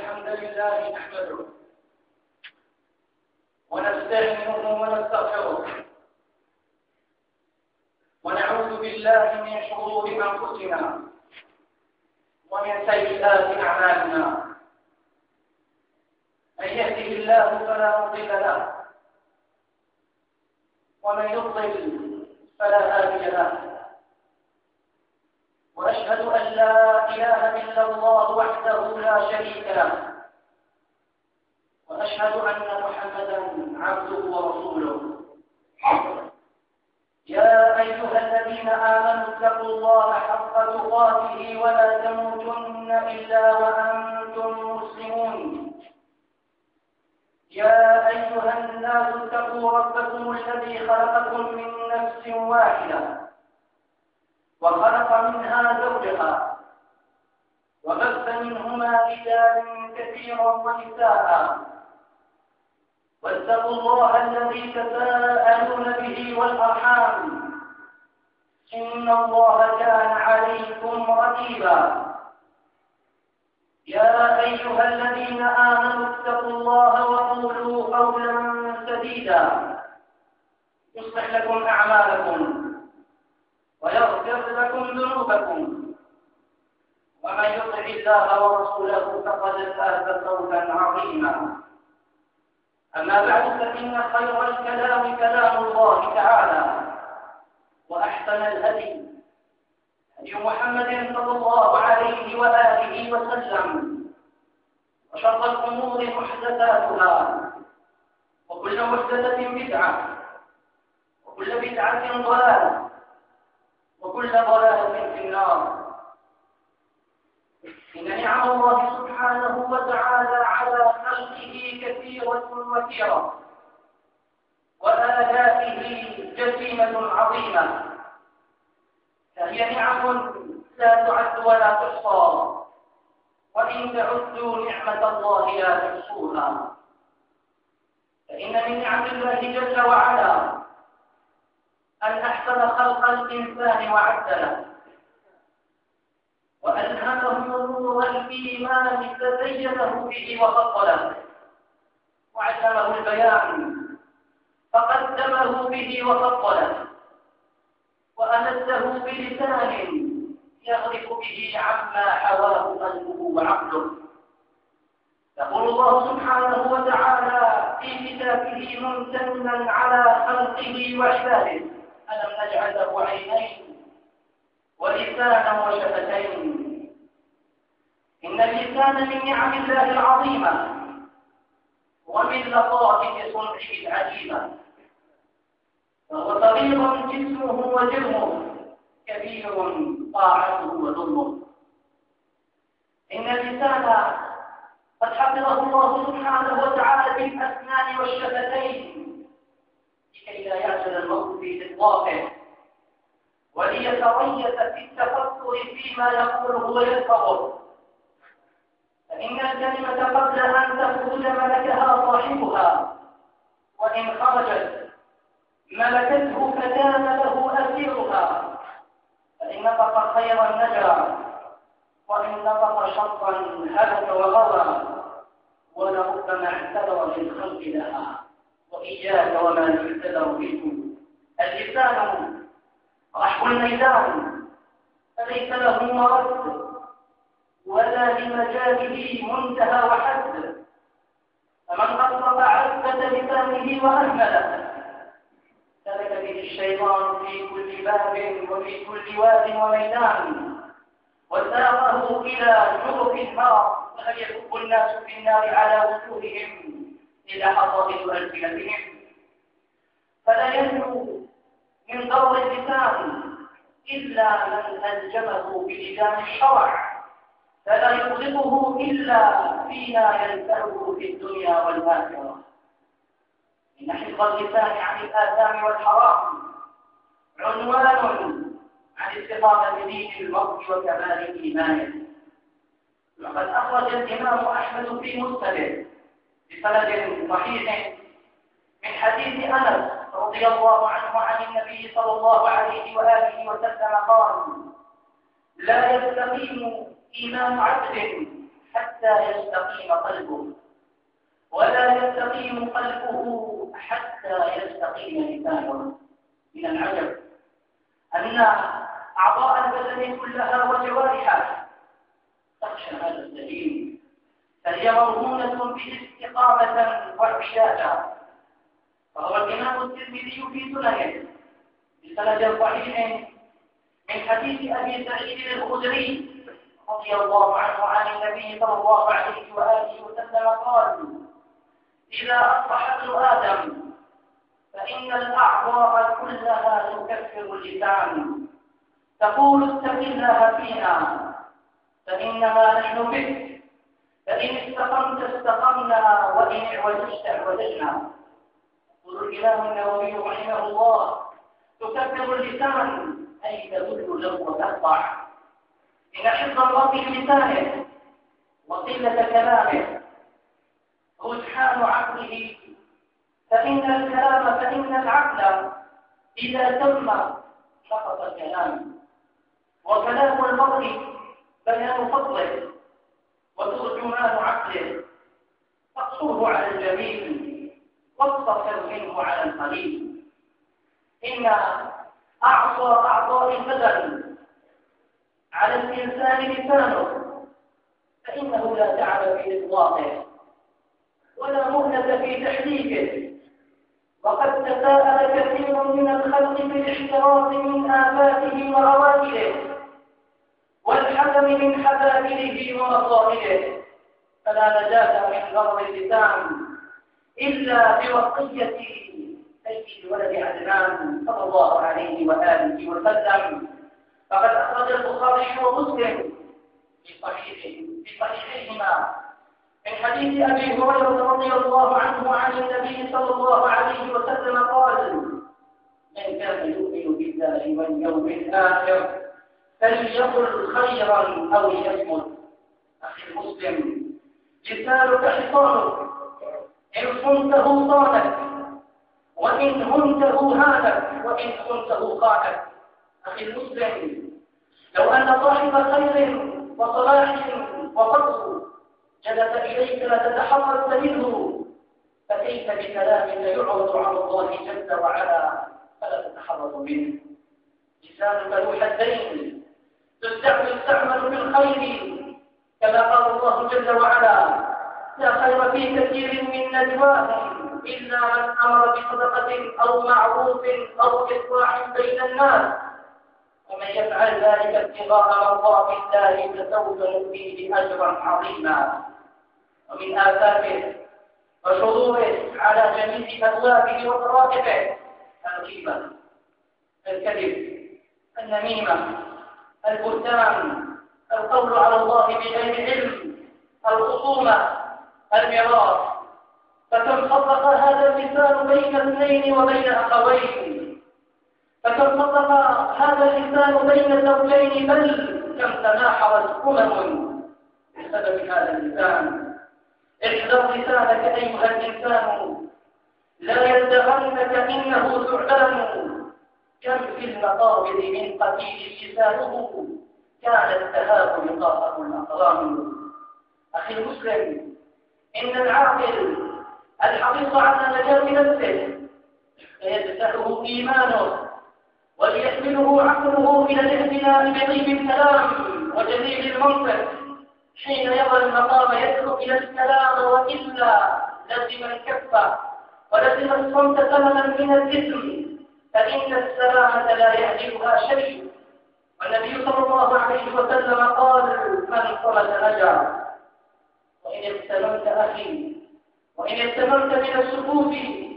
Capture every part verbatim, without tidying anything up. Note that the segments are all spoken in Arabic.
الحمد لله نحمده ونستعينه ونستغفره ونعوذ بالله من شرور أنفسنا ومن سيئات أعمالنا. من يهده الله فلا مضل له ومن يضلل فلا هادي له، وأشهد أن لا إله إلا الله وحده لا شريك له، وأشهد أن محمدا عبده ورسوله. يا أيها الذين آمنوا اتقوا الله حق تقاته ولا تموتن إلا وأنتم مسلمون. يا أيها الناس اتقوا ربكم الذي خلقكم من نفس واحدة وخلق منها زوجها وبث منهما رجالا كثيرا ونساء، واتقوا الله الذي تساءلون به والأرحام إن الله كان عليكم رقيبا. يا أيها الذين آمنوا اتقوا الله وقولوا قولا سديدا يصلح لكم أعمالكم ويغفر لكم ذنوبكم، ومن يطع الله ورسوله فقد فاز فوزا عظيما. أما بعد، فإن خير الكلام كلام الله تعالى، وأحسن الهدي هدي محمد صلى الله عليه وآله وسلم، وشر الأمور محدثاتها، وكل محدثة بدعة، وكل بدعة ضلالة، وكل ضلالة في النار. إن نعم الله سبحانه وتعالى على خلقه كثيرة وكثيرة، وآلائه جسيمة عظيمة، فهي نعم لا تعد ولا تحصى، وإن تعدوا نعمة الله لا تحصوها. فإن من نعم الله جل وعلا أن أحسن خلق الإنسان وعدله، وألهمه نور الإيمان فزينه به وفضله، وعلمه البيان فقدمه به وفضله، وأمده بلسان يغرف به عما حواه قلبه وعقله. يقول الله سبحانه وتعالى في كتابه ممتنا على خلقه وعباده: ألم نجعل له عينين ولسانا وشفتين. إن اللسان من نعم الله العظيمة ومن لطائف صنعه العجيبة، فهو صغير جسمه وجرمه، كبير طاعته وظلمه. إن اللسان قد حفظه الله سبحانه وتعالى بالأسنان والشفتين لكي لا يعجل الموت في إطلاقه، وليتريث في التفكر فيما يقوله ويلفظه. فإن الكلمة قبل أن تخرج ملكها صاحبها، وإن خرجت ملكته فكان له أسيرها. فإن نطق خيرا نجا، وإن نطق شرا هلك وغوى، ولربما اعتذر للخلق لها. وإياك وما يعتذر به. اللسان رحب الميدان، فليس له مرد ولا لمجاله منتهى وحد. فمن أطلق عزة لسانه وأهمله سلك به الشيطان في كل باب وفي كل واد وميدان، وساقه إلى جرف النار، فهل يكب الناس في النار على وجوههم إلى حصائد ألسنتهم. فلا ينجو من ضر اللسان إلا من ألجمه بلجام الشرع، فلا يطلقه إلا فيما ينفعه في الدنيا والآخرة. إن حفظ اللسان عن الآثام والحرام عنوان عن استقامة دين المرء وكمال إيمانه. لقد أخرج الإمام أحمد في مسنده بسند صحيح من حديث أنس رضي الله عنه عن النبي صلى الله عليه وآله وسلم قال: لا يستقيم إيمان عبد حتى يستقيم قلبه، ولا يستقيم قلبه حتى يستقيم لسانه. من العجب أن أعضاء البدن كلها وجوارحها تخشى هذا السبيل، فهي مرهونة بالاستقامة والعبادة. فهو الإمام الترمذي في سننه بسند صحيح من حديث أبي سعيد الخدري رضي الله عنه عن النبي صلى الله عليه وآله وسلم قال: إذا أصبح ابن آدم فإن الأعضاء كلها تكفر اللسان، تقول اتق الله فينا فإنما نحن بك، فإن استقمت استقمنا وإن اعوججت اعوججنا. يقول الإمام النووي رحمه الله: تكفر اللسان أي تدل له وتخضع. إن حفظ المرء لسانه وقلة كلامه رجحان عقله، فإن الكلام فإن العقل إذا تم سقط الكلام، وكلام المرء بيان فضله وترجمان عقله، فاقصره على الجميل واقتصر منه على القليل. إن أعصى أعضاء البدن على الإنسان لسانه، فإنه لا تعب في إطلاقه ولا مهلة في تحريكه، وقد تساءل كثير من الخلق في الاحتراز من آفاته وروائله والحذر من حذافره ومصائله، فلا نجاة من ضرر اللسان إلا بوصية سيد ولد عدنان صلى الله عليه وآله وسلم. فقد أخرج البخاري ومسلم في صحيحه في صحيحيهما من حديث أبي هريرة رضي الله عنه عن النبي صلى الله عليه وسلم قال: من كان يؤمن بالله واليوم الآخر فليقل خيرا أو ليصمت. أخي المسلم، لسانك حصانك، إن صنته صانك، وإن هنته هانك، وإن خنته خانك. أخي المسلم، لو أن صاحب خير وصلاح وفضل جلس إليك لتتحرك منه، فكيف بكلام يعرض على الله جل وعلا فلا تتحرك منه؟ لسانك ذو حدين، تستعمل بالخير كما قال الله جل وعلا: لا خير في كثير من نجواهم إلا من أمر بصدقة أو معروف أو إصلاح بين الناس، ومن يفعل ذلك ابتغاء مرضات الله فسوف نؤتيه أجرا عظيما. ومن آفاته وشروره على جميع أبوابه وطرائقه الغيبة، الكذب، النميمة، البهتان، القول على الله بغير علم، الخصومة، الميراث. فكم فرق هذا اللسان بين اثنين وبين أخوين، فكم فرق هذا اللسان بين زوجين، بل كم تناحرت أمم بسبب هذا اللسان. احذر لسانك أيها الإنسان، لا يلدغنك إنه ثعبان. كم في المقابر من قتيل لسانه كانت تهاب لقاءه الأقران. أخي المسلم، إن العاقل الحريص على نجاة نفسه فيدفعه إيمانه وليحمله عقله إلى الاهتمام بطيب الكلام وجميل المنطق حين يرى المقام يدعو إلى الكلام، وإلا لزم الكف ولزم الصمت ثمنا من الإثم، فإن السلامة لا يعجبها شيء. والنبي صلى الله عليه وسلم قال: من صمت نجا. وإن اغتنمت أخي، وإن اغتنمت من السكوت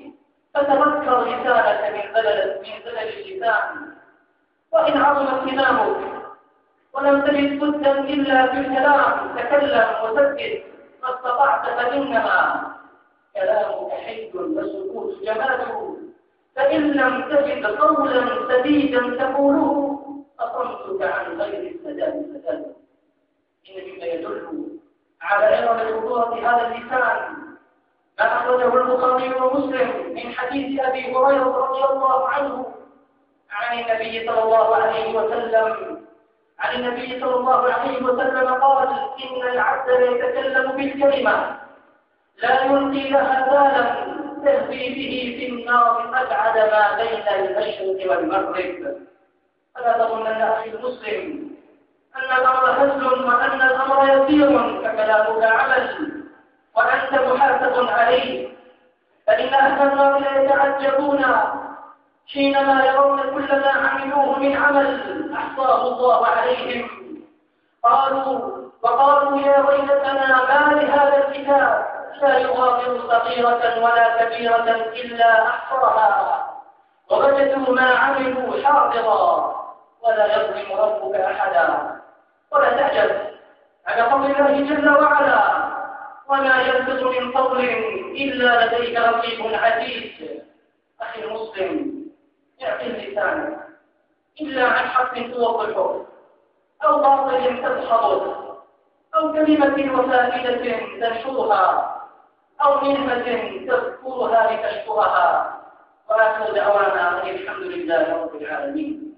فتذكر لسانك من زلل من زلل اللسان. وإن عظم اغتنامك ولم تجد بدا إلا بالكلام تكلم وسدد ما استطعت، فإنما كلامك حي والسكوت جماله. فإن لم تجد قولا سديدا تقوله فصمتك عن غير السداد سداد. إن مما يدل على عظم خطورة هذا اللسان ما أخرجه البخاري ومسلم من حديث أبي هريرة رضي الله عنه عن النبي صلى الله عليه وسلم عن النبي صلى الله عليه وسلم قال: إن العبد يتكلم بالكلمة لا يلقي لها بالا تهوي به في النار أبعد ما بين المشرق والمغرب. فلا تظنن أخي المسلم أن الأمر هزل وأن الأمر يسير فكلامك عمل وأنت محاسب عليه، فإن أهل النار لا يتعجبون حينما يرون كل ما عملوه من عمل أحصاه الله عليهم. قالوا وقالوا: يا ويلتنا ما لهذا الكتاب لا يغادر صغيرة ولا كبيرة إلا أحصاها ووجدوا ما عملوا حاضرا ولا يظلم ربك أحدا. ولا تعجب على قول الله جل وعلا: وما يلفظ من قول إلا لديك رقيب عتيد. أخي المسلم، اعقل لسانك إلا عن حق توضحه أو باطل تدحضه أو كلمة وفائدة تنشرها أو نعمة تذكرها لتشكرها. وآخر دعوانا أن الحمد لله رب العالمين.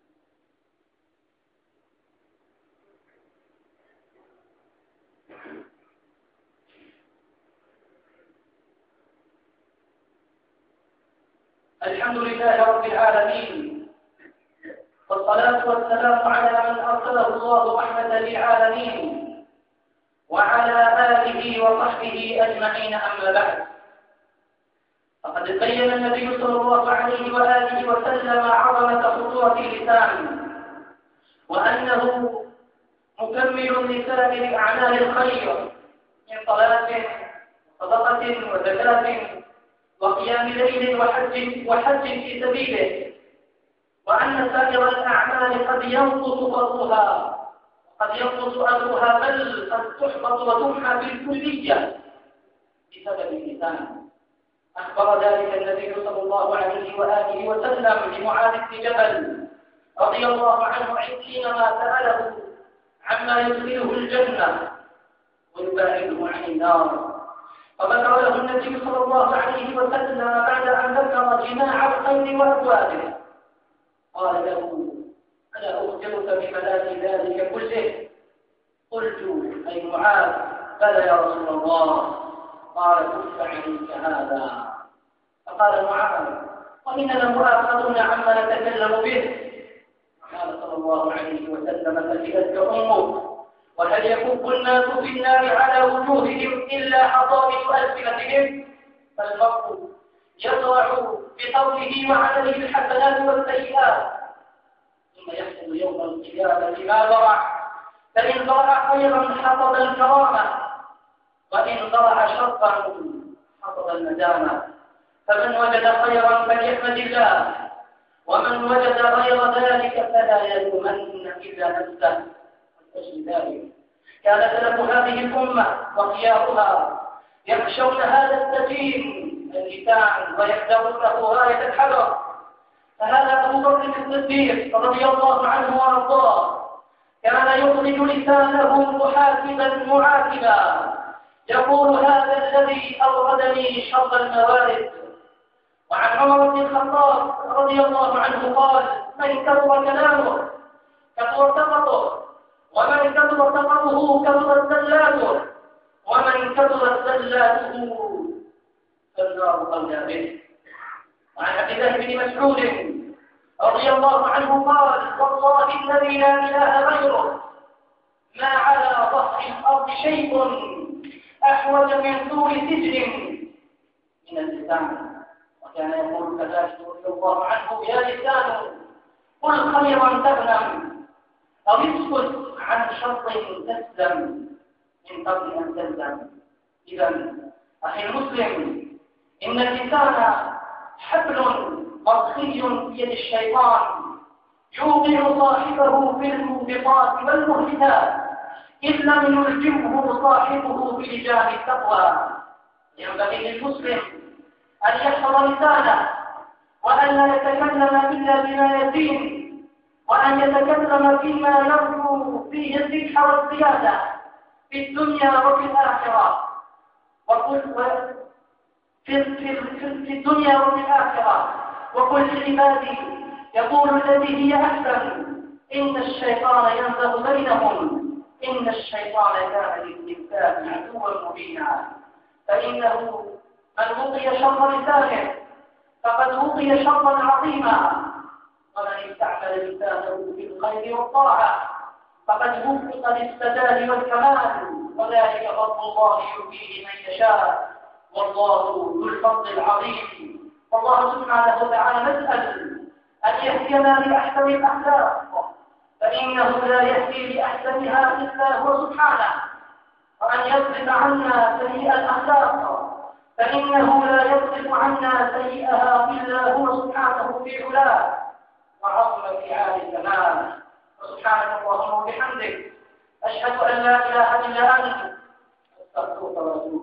الحمد لله رب العالمين، والصلاة والسلام على من أرسله الله رحمة للعالمين وعلى آله وصحبه أجمعين. أما بعد، فقد بين النبي صلى الله عليه وآله وسلم عظمة خطورة اللسان، وأنه مكمل لسائر أعمال الخير من صلاة وصدقة وزكاة وقيام ليل وحج وحج في سبيله، وأن سائر الأعمال قد ينقص فضلها قد ينقص أجرها بل قد تحبط وتمحى بالكلية بسبب اللسان. أخبر ذلك النبي صلى الله عليه وآله وسلم لمعاذ بن جبل رضي الله عنه حينما سأله عما يدخله الجنة ويباعده عن النار، فذكر له النبي صلى الله عليه وسلم بعد أن ذكر جماع الخير وأبوابه قال له: ألا أخبرك بملاذ ذلك كله؟ قلت: أي معاذ؟ بلى يا رسول الله. قال: كف عنك هذا. فقال معاذ: وإننا لمؤاخذون عما نتكلم به. قال صلى الله عليه وسلم: فسئلتك أمك، وهل يكب الناس في النار على وجوههم إلا حصائد ألسنتهم؟ فالمرء يطلع بقوله وعمله الحسنات والسيئات، ثم يحصل يوم القيامة ما ضرع، فإن ضرع خيرا حصد الكرامة، وإن ضرع شرا حصد الندامة. فمن وجد خيرا فليحمد الله، ومن وجد غير ذلك فلا يلومن إلا نفسه. أجل ذلك كان سلف هذه الأمة وخيارها يخشون هذا السجين اللسان ويحذرونه غاية الحذر. فهذا أبو بكر الصديق رضي الله عنه وأرضاه كان يخرج لسانه محاسبا معاتبا يقول: هذا الذي أوردني شر الموارد. وعن عمر بن الخطاب رضي الله عنه قال: من كثر كلامه كثر سقطه، ومن كثر سقطه كثرت زلاته، ومن كثرت زلاته فالنار أولى به. وعن عبد الله بن مسعود رضي الله عنه قال: والله الذي لا إله غيره ما على ظهر الأرض شيء أحوج من طول سجن من اللسان. وكان يقول كذلك رضي الله عنه: يا لسان قل خيرا تغنم، أو اسكت عن شر تسلم من قبل أن تسلم. إذا أخي المسلم، إن اللسان حبل مرخي بيد الشيطان يوقع صاحبه في الموبقات والمهلكات إن لم يلجمه صاحبه بلجام التقوى. ينبغي للمسلم أن يحفظ لسانه، وأن لا يتكلم إلا بما يدين، وأن يتكلم فيما يرجو فيه الربح والزيادة في الدنيا وفي الآخرة، وقل في, في, في الدنيا وفي الآخرة. وقل لعبادي يقول الذي هي أحسن إن الشيطان ينزغ بينهم إن الشيطان كان للإنسان عدوا مبينا. فإنه من وقي شر لسانه فقد وقي شرا عظيما، ومن استعمل لسانه في الخير والطاعة فقد وفق للسداد والكمال، وذلك فضل الله يؤتيه من يشاء، والله ذو الفضل العظيم. والله سبحانه وتعالى نسأل أن يهدينا لأحسن الأخلاق، فإنه لا يهدي لأحسنها إلا هو سبحانه، وأن يصرف عنا سيئ الأخلاق، فإنه لا يصرف عنا سيئها إلا هو سبحانه في علاه وعظم في عالي الزمان. وسبحانك اللهم وبحمدك أشهد أن لا إله إلا أنت أستغفرك وأتوب